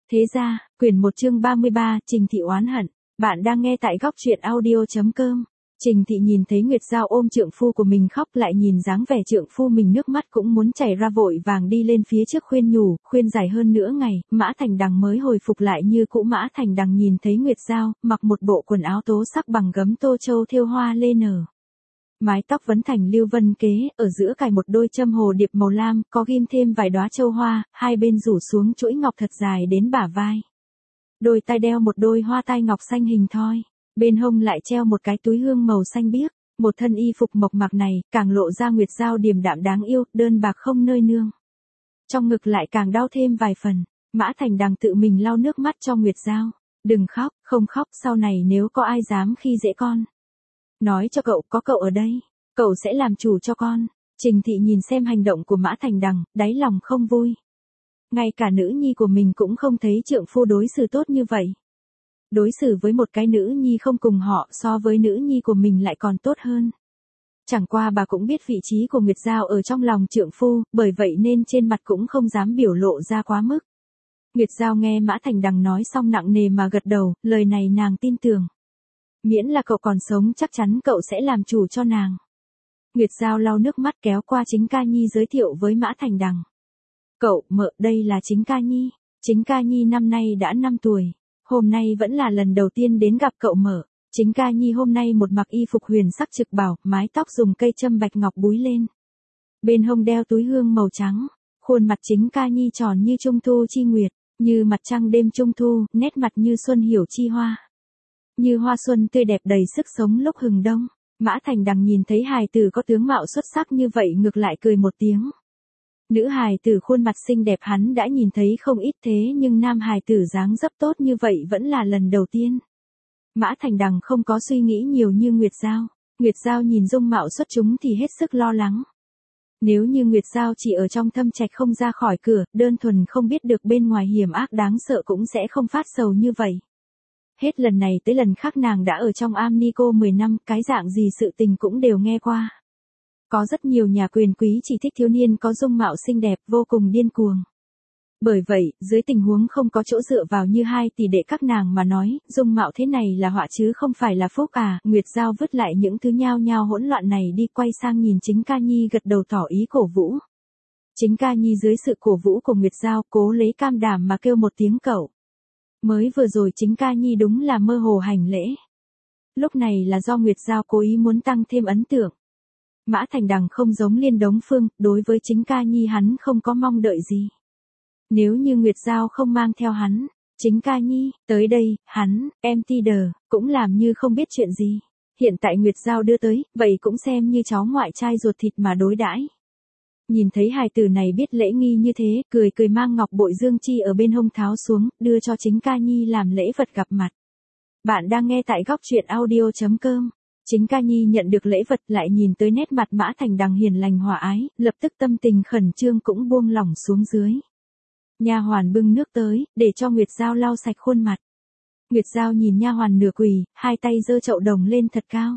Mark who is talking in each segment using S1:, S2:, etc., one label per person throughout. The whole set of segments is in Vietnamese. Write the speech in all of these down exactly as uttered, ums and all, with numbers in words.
S1: Thế ra, quyển một chương ba mươi ba, Trình Thị oán hận. Bạn đang nghe tại góc truyện audio.com. Trình Thị nhìn thấy Nguyệt Giao ôm trượng phu của mình khóc, lại nhìn dáng vẻ trượng phu mình nước mắt cũng muốn chảy ra, vội vàng đi lên phía trước khuyên nhủ, khuyên dài hơn nữa ngày, Mã Thành Đằng mới hồi phục lại như cũ. Mã Thành Đằng nhìn thấy Nguyệt Giao, mặc một bộ quần áo tố sắc bằng gấm tô châu thêu hoa lê nở. Mái tóc vấn thành lưu vân kế, ở giữa cài một đôi châm hồ điệp màu lam, có ghim thêm vài đóa châu hoa, hai bên rủ xuống chuỗi ngọc thật dài đến bả vai. Đôi tai đeo một đôi hoa tai ngọc xanh hình thoi, bên hông lại treo một cái túi hương màu xanh biếc. Một thân y phục mộc mạc này, càng lộ ra Nguyệt Giao điềm đạm đáng yêu, đơn bạc không nơi nương. Trong ngực lại càng đau thêm vài phần. Mã Thành Đằng tự mình lau nước mắt cho Nguyệt Giao. Đừng khóc, không khóc, sau này nếu có ai dám khi dễ con, nói cho cậu, có cậu ở đây, cậu sẽ làm chủ cho con. Trình Thị nhìn xem hành động của Mã Thành Đằng, đáy lòng không vui. Ngay cả nữ nhi của mình cũng không thấy trượng phu đối xử tốt như vậy. Đối xử với một cái nữ nhi không cùng họ, so với nữ nhi của mình lại còn tốt hơn. Chẳng qua bà cũng biết vị trí của Nguyệt Giao ở trong lòng trượng phu, bởi vậy nên trên mặt cũng không dám biểu lộ ra quá mức. Nguyệt Giao nghe Mã Thành Đằng nói xong nặng nề mà gật đầu, lời này nàng tin tưởng. Miễn là cậu còn sống chắc chắn cậu sẽ làm chủ cho nàng. Nguyệt Giao lau nước mắt kéo qua Chính Ca Nhi giới thiệu với Mã Thành Đằng. Cậu, mợ, đây là Chính Ca Nhi. Chính Ca Nhi năm nay đã năm tuổi. Hôm nay vẫn là lần đầu tiên đến gặp cậu mợ. Chính Ca Nhi hôm nay một mặc y phục huyền sắc trực bảo, mái tóc dùng cây châm bạch ngọc búi lên. Bên hông đeo túi hương màu trắng. Khuôn mặt Chính Ca Nhi tròn như trung thu chi nguyệt, như mặt trăng đêm trung thu, nét mặt như xuân hiểu chi hoa. Như hoa xuân tươi đẹp đầy sức sống lúc hừng đông. Mã Thành Đằng nhìn thấy hài tử có tướng mạo xuất sắc như vậy ngược lại cười một tiếng. Nữ hài tử khuôn mặt xinh đẹp hắn đã nhìn thấy không ít, thế nhưng nam hài tử dáng dấp tốt như vậy vẫn là lần đầu tiên. Mã Thành Đằng không có suy nghĩ nhiều như Nguyệt Giao. Nguyệt Giao nhìn dung mạo xuất chúng thì hết sức lo lắng. Nếu như Nguyệt Giao chỉ ở trong thâm trạch không ra khỏi cửa, đơn thuần không biết được bên ngoài hiểm ác đáng sợ cũng sẽ không phát sầu như vậy. Hết lần này tới lần khác nàng đã ở trong am ni cô mười năm, cái dạng gì sự tình cũng đều nghe qua. Có rất nhiều nhà quyền quý chỉ thích thiếu niên có dung mạo xinh đẹp, vô cùng điên cuồng. Bởi vậy, dưới tình huống không có chỗ dựa vào như hai tỷ đệ các nàng mà nói, dung mạo thế này là họa chứ không phải là phúc à. Nguyệt Giao vứt lại những thứ nhao nhao hỗn loạn này đi, quay sang nhìn Chính Ca Nhi gật đầu tỏ ý cổ vũ. Chính Ca Nhi dưới sự cổ vũ của Nguyệt Giao cố lấy cam đảm mà kêu một tiếng cậu. Mới vừa rồi Chính Ca Nhi đúng là mơ hồ hành lễ. Lúc này là do Nguyệt Giao cố ý muốn tăng thêm ấn tượng. Mã Thành Đằng không giống Liên Đống Phương, đối với Chính Ca Nhi hắn không có mong đợi gì. Nếu như Nguyệt Giao không mang theo hắn, Chính Ca Nhi, tới đây, hắn, em ti đờ, cũng làm như không biết chuyện gì. Hiện tại Nguyệt Giao đưa tới, vậy cũng xem như cháu ngoại trai ruột thịt mà đối đãi. Nhìn thấy hài tử này biết lễ nghi như thế, cười cười mang ngọc bội dương chi ở bên hông tháo xuống, đưa cho Chính Ca Nhi làm lễ vật gặp mặt. Bạn đang nghe tại góc truyện audio.com. Chính Ca Nhi nhận được lễ vật lại nhìn tới nét mặt Mã Thành Đằng hiền lành hòa ái, lập tức tâm tình khẩn trương cũng buông lỏng xuống dưới. Nha hoàn bưng nước tới, để cho Nguyệt Giao lau sạch khuôn mặt. Nguyệt Giao nhìn nha hoàn nửa quỳ, hai tay giơ chậu đồng lên thật cao.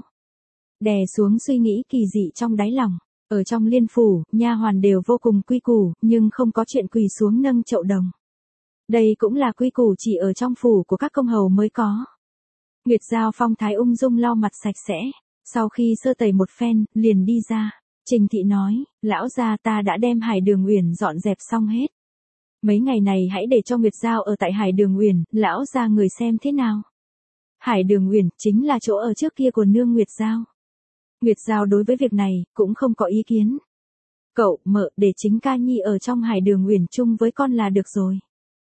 S1: Đè xuống suy nghĩ kỳ dị trong đáy lòng. Ở trong Liên phủ, nha hoàn đều vô cùng quy củ, nhưng không có chuyện quỳ xuống nâng chậu đồng. Đây cũng là quy củ chỉ ở trong phủ của các công hầu mới có. Nguyệt Giao phong thái ung dung lau mặt sạch sẽ, sau khi sơ tẩy một phen, liền đi ra. Trình Thị nói, lão gia ta đã đem Hải Đường Uyển dọn dẹp xong hết. Mấy ngày này hãy để cho Nguyệt Giao ở tại Hải Đường Uyển, lão gia người xem thế nào. Hải Đường Uyển chính là chỗ ở trước kia của nương Nguyệt Giao. Nguyệt Giao đối với việc này, cũng không có ý kiến. Cậu, mợ, để Chính Ca Nhi ở trong Hải Đường Uyển chung với con là được rồi.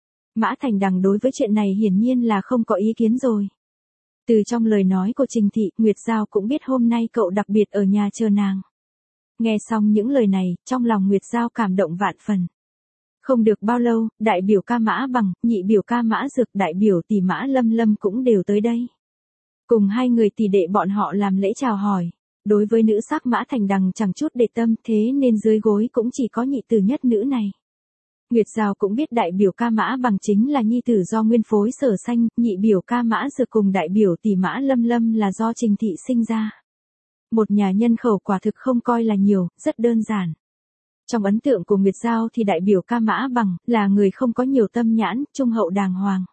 S1: Mã Thành Đằng đối với chuyện này hiển nhiên là không có ý kiến rồi. Từ trong lời nói của Trình Thị, Nguyệt Giao cũng biết hôm nay cậu đặc biệt ở nhà chờ nàng. Nghe xong những lời này, trong lòng Nguyệt Giao cảm động vạn phần. Không được bao lâu, đại biểu ca Mã Bằng, nhị biểu ca Mã Dược, đại biểu tỷ Mã Lâm Lâm cũng đều tới đây. Cùng hai người tỷ đệ bọn họ làm lễ chào hỏi. Đối với nữ sắc Mã Thành Đằng chẳng chút để tâm, thế nên dưới gối cũng chỉ có nhị tử nhất nữ này. Nguyệt Giao cũng biết đại biểu ca Mã Bằng chính là nhi tử do nguyên phối Sở Xanh, nhị biểu ca Mã Dược cùng đại biểu tỷ Mã Lâm Lâm là do Trình Thị sinh ra. Một nhà nhân khẩu quả thực không coi là nhiều, rất đơn giản. Trong ấn tượng của Nguyệt Giao thì đại biểu ca Mã Bằng là người không có nhiều tâm nhãn, trung hậu đàng hoàng.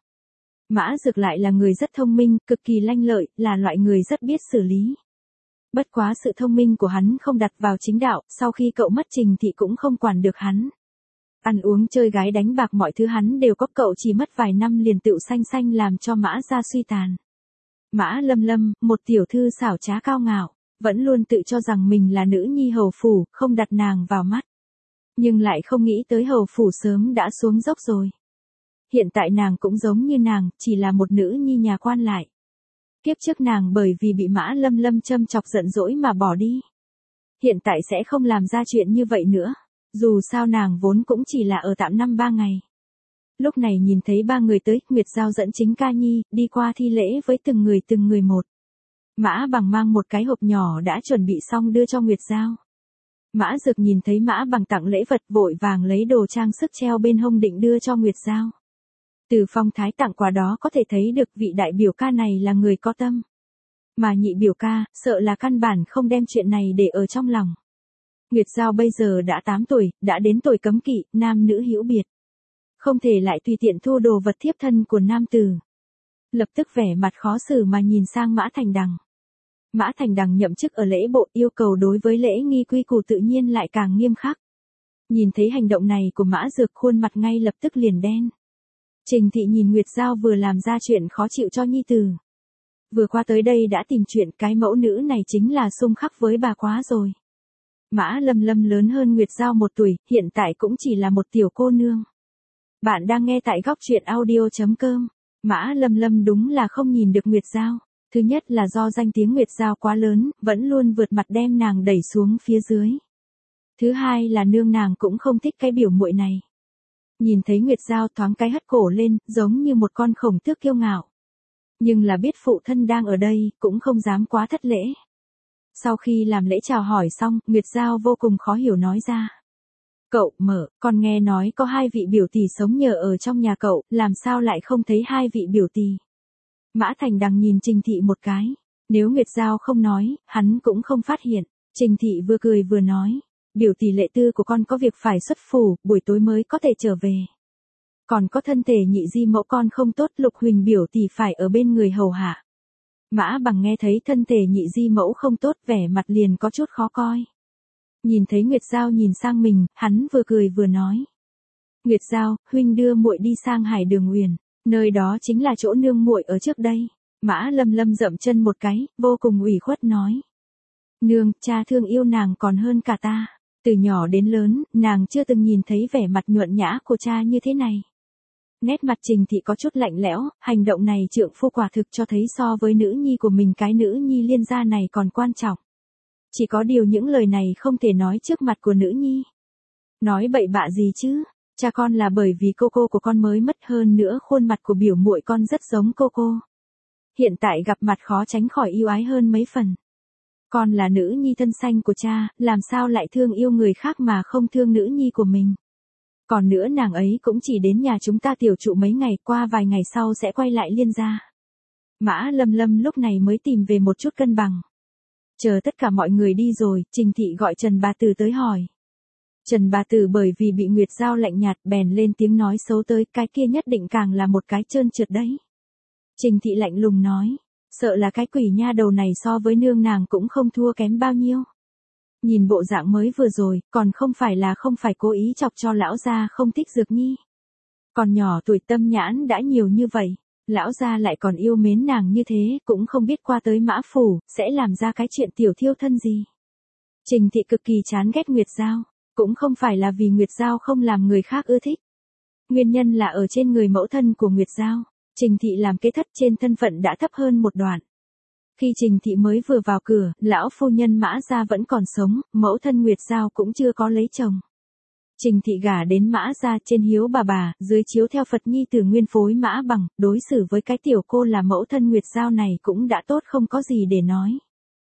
S1: Mã Dược lại là người rất thông minh, cực kỳ lanh lợi, là loại người rất biết xử lý. Bất quá sự thông minh của hắn không đặt vào chính đạo, sau khi cậu mất Trình Thị cũng không quản được hắn. Ăn uống chơi gái đánh bạc mọi thứ hắn đều có, cậu chỉ mất vài năm liền tựu xanh xanh làm cho Mã gia suy tàn. Mã Lâm Lâm, một tiểu thư xảo trá cao ngạo, vẫn luôn tự cho rằng mình là nữ nhi hầu phủ, không đặt nàng vào mắt. Nhưng lại không nghĩ tới hầu phủ sớm đã xuống dốc rồi. Hiện tại nàng cũng giống như nàng, chỉ là một nữ nhi nhà quan lại. Kiếp trước nàng bởi vì bị Mã Lâm Lâm châm chọc giận dỗi mà bỏ đi. Hiện tại sẽ không làm ra chuyện như vậy nữa. Dù sao nàng vốn cũng chỉ là ở tạm năm ba ngày. Lúc này nhìn thấy ba người tới, Nguyệt Giao dẫn chính ca nhi, đi qua thi lễ với từng người từng người một. Mã Bằng mang một cái hộp nhỏ đã chuẩn bị xong đưa cho Nguyệt Giao. Mã Dược nhìn thấy Mã Bằng tặng lễ vật vội vàng lấy đồ trang sức treo bên hông định đưa cho Nguyệt Giao. Từ phong thái tặng quà đó có thể thấy được vị đại biểu ca này là người có tâm. Mà nhị biểu ca, sợ là căn bản không đem chuyện này để ở trong lòng. Nguyệt Giao bây giờ đã tám tuổi, đã đến tuổi cấm kỵ, nam nữ hữu biệt. Không thể lại tùy tiện thu đồ vật thiếp thân của nam tử. Lập tức vẻ mặt khó xử mà nhìn sang Mã Thành Đằng. Mã Thành Đằng nhậm chức ở lễ bộ, yêu cầu đối với lễ nghi quy củ tự nhiên lại càng nghiêm khắc. Nhìn thấy hành động này của Mã Dược, khuôn mặt ngay lập tức liền đen. Trình Thị nhìn Nguyệt Giao vừa làm ra chuyện khó chịu cho nhi tử. Vừa qua tới đây đã tìm chuyện, cái mẫu nữ này chính là xung khắc với bà quá rồi. Mã Lâm Lâm lớn hơn Nguyệt Giao một tuổi, hiện tại cũng chỉ là một tiểu cô nương. Bạn đang nghe tại góc truyện audio chấm com. Mã Lâm Lâm đúng là không nhìn được Nguyệt Giao. Thứ nhất là do danh tiếng Nguyệt Giao quá lớn, vẫn luôn vượt mặt đem nàng đẩy xuống phía dưới. Thứ hai là nương nàng cũng không thích cái biểu muội này. Nhìn thấy Nguyệt Giao thoáng cái hất cổ lên, giống như một con khổng tước kiêu ngạo. Nhưng là biết phụ thân đang ở đây, cũng không dám quá thất lễ. Sau khi làm lễ chào hỏi xong, Nguyệt Giao vô cùng khó hiểu nói ra. Cậu, mở, con nghe nói có hai vị biểu tỷ sống nhờ ở trong nhà cậu, làm sao lại không thấy hai vị biểu tỷ? Mã Thành Đằng nhìn Trình Thị một cái. Nếu Nguyệt Giao không nói, hắn cũng không phát hiện. Trình Thị vừa cười vừa nói. Biểu tỷ Lệ Tư của con có việc phải xuất phủ, buổi tối mới có thể trở về. Còn có thân thể nhị di mẫu con không tốt, Lục Huỳnh biểu tỷ phải ở bên người hầu hạ. Mã Bằng nghe thấy thân thể nhị di mẫu không tốt, vẻ mặt liền có chút khó coi. Nhìn thấy Nguyệt Giao nhìn sang mình, hắn vừa cười vừa nói. Nguyệt Giao, huynh đưa muội đi sang Hải Đường Uyển, nơi đó chính là chỗ nương muội ở trước đây. Mã Lâm Lâm dậm chân một cái, vô cùng ủy khuất nói. Nương, cha thương yêu nàng còn hơn cả ta. Từ nhỏ đến lớn, nàng chưa từng nhìn thấy vẻ mặt nhuận nhã của cha như thế này. Nét mặt Trình Thị có chút lạnh lẽo, hành động này trượng phu quả thực cho thấy so với nữ nhi của mình cái nữ nhi liên gia này còn quan trọng. Chỉ có điều những lời này không thể nói trước mặt của nữ nhi. Nói bậy bạ gì chứ, cha con là bởi vì cô cô của con mới mất, hơn nữa khuôn mặt của biểu muội con rất giống cô cô. Hiện tại gặp mặt khó tránh khỏi yêu ái hơn mấy phần. Con là nữ nhi thân sanh của cha, làm sao lại thương yêu người khác mà không thương nữ nhi của mình. Còn nữa nàng ấy cũng chỉ đến nhà chúng ta tiểu trụ mấy ngày, qua vài ngày sau sẽ quay lại liên gia. Mã Lâm Lâm lúc này mới tìm về một chút cân bằng. Chờ tất cả mọi người đi rồi, Trình Thị gọi Trần Bà Tử tới hỏi. Trần Bà Tử bởi vì bị Nguyệt Giao lạnh nhạt bèn lên tiếng nói xấu tới, cái kia nhất định càng là một cái trơn trượt đấy. Trình Thị lạnh lùng nói, sợ là cái quỷ nha đầu này so với nương nàng cũng không thua kém bao nhiêu. Nhìn bộ dạng mới vừa rồi, còn không phải là không phải cố ý chọc cho lão gia không thích Dược Nhi. Còn nhỏ tuổi tâm nhãn đã nhiều như vậy, lão gia lại còn yêu mến nàng như thế, cũng không biết qua tới Mã Phủ, sẽ làm ra cái chuyện tiểu thiêu thân gì. Trình Thị cực kỳ chán ghét Nguyệt Giao, cũng không phải là vì Nguyệt Giao không làm người khác ưa thích. Nguyên nhân là ở trên người mẫu thân của Nguyệt Giao, Trình Thị làm kế thất trên thân phận đã thấp hơn một đoạn. Khi Trình Thị mới vừa vào cửa, lão phu nhân Mã gia vẫn còn sống, mẫu thân Nguyệt Giao cũng chưa có lấy chồng. Trình Thị gả đến Mã gia trên hiếu bà bà, dưới chiếu theo Phật nhi tử nguyên phối Mã Bằng, đối xử với cái tiểu cô là mẫu thân Nguyệt Giao này cũng đã tốt không có gì để nói.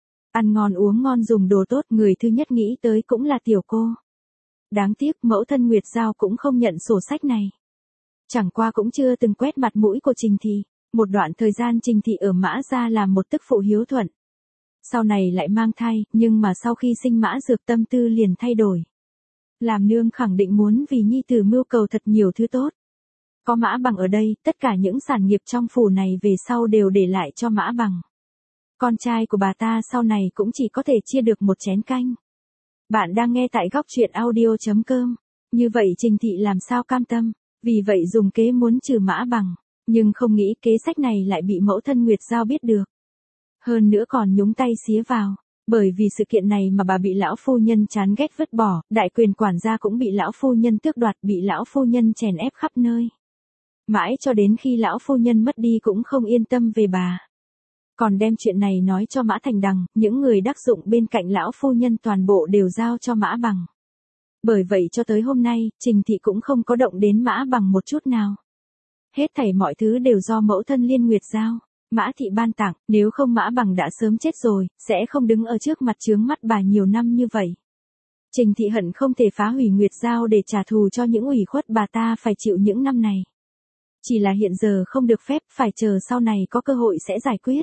S1: Ăn ngon uống ngon dùng đồ tốt, người thứ nhất nghĩ tới cũng là tiểu cô. Đáng tiếc mẫu thân Nguyệt Giao cũng không nhận sổ sách này. Chẳng qua cũng chưa từng quét mặt mũi của Trình Thị. Một đoạn thời gian Trình Thị ở Mã gia làm một tức phụ hiếu thuận. Sau này lại mang thai, nhưng mà sau khi sinh Mã Dược tâm tư liền thay đổi. Làm nương khẳng định muốn vì nhi tử mưu cầu thật nhiều thứ tốt. Có Mã Bằng ở đây, tất cả những sản nghiệp trong phủ này về sau đều để lại cho Mã Bằng. Con trai của bà ta sau này cũng chỉ có thể chia được một chén canh. Bạn đang nghe tại góc truyện audio.com. Như vậy Trình Thị làm sao cam tâm, vì vậy dùng kế muốn trừ Mã Bằng, nhưng không nghĩ kế sách này lại bị mẫu thân Nguyệt Giao biết được. Hơn nữa còn nhúng tay xía vào, bởi vì sự kiện này mà bà bị lão phu nhân chán ghét vứt bỏ, đại quyền quản gia cũng bị lão phu nhân tước đoạt, bị lão phu nhân chèn ép khắp nơi. Mãi cho đến khi lão phu nhân mất đi cũng không yên tâm về bà. Còn đem chuyện này nói cho Mã Thành Đằng, những người đắc dụng bên cạnh lão phu nhân toàn bộ đều giao cho Mã Bằng. Bởi vậy cho tới hôm nay, Trình Thị cũng không có động đến Mã Bằng một chút nào. Hết thảy mọi thứ đều do mẫu thân Liên Nguyệt giao, Mã Thị ban tặng, nếu không Mã Bằng đã sớm chết rồi, sẽ không đứng ở trước mặt chướng mắt bà nhiều năm như vậy. Trình Thị hận không thể phá hủy Nguyệt giao để trả thù cho những ủy khuất bà ta phải chịu những năm này. Chỉ là hiện giờ không được phép, phải chờ sau này có cơ hội sẽ giải quyết.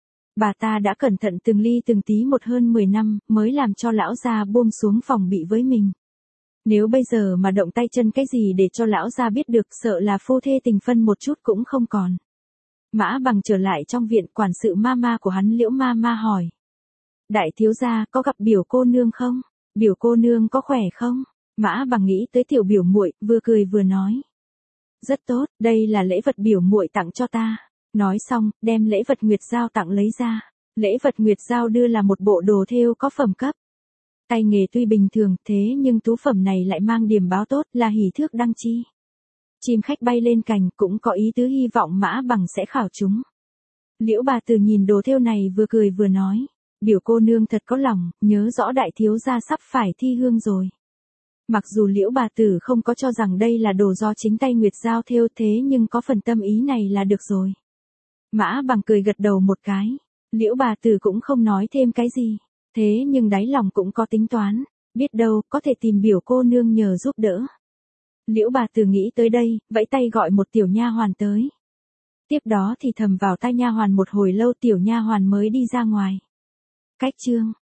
S1: Bà ta đã cẩn thận từng ly từng tí một hơn mười năm, mới làm cho lão gia buông xuống phòng bị với mình. Nếu bây giờ mà động tay chân cái gì để cho lão gia biết được, sợ là phu thê tình phân một chút cũng không còn. Mã Bằng trở lại trong viện, quản sự Mama của hắn Liễu Mama hỏi. Đại thiếu gia có gặp biểu cô nương không? Biểu cô nương có khỏe không? Mã Bằng nghĩ tới tiểu biểu muội, vừa cười vừa nói. Rất tốt, đây là lễ vật biểu muội tặng cho ta. Nói xong, đem lễ vật Nguyệt Giao tặng lấy ra. Lễ vật Nguyệt Giao đưa là một bộ đồ thêu có phẩm cấp. Tay nghề tuy bình thường, thế nhưng tú phẩm này lại mang điểm báo tốt, là hỷ thước đăng chi. Chim khách bay lên cành, cũng có ý tứ hy vọng Mã Bằng sẽ khảo chúng. Liễu bà tử nhìn đồ thêu này vừa cười vừa nói. Biểu cô nương thật có lòng, nhớ rõ đại thiếu gia sắp phải thi hương rồi. Mặc dù Liễu bà tử không có cho rằng đây là đồ do chính tay Nguyệt Giao thêu, thế nhưng có phần tâm ý này là được rồi. Mã Bằng cười gật đầu một cái. Liễu bà tử cũng không nói thêm cái gì. Thế nhưng đáy lòng cũng có tính toán. Biết đâu, có thể tìm biểu cô nương nhờ giúp đỡ. Liễu bà tử nghĩ tới đây, vẫy tay gọi một tiểu nha hoàn tới. Tiếp đó thì thầm vào tai nha hoàn một hồi lâu, tiểu nha hoàn mới đi ra ngoài. Cách chương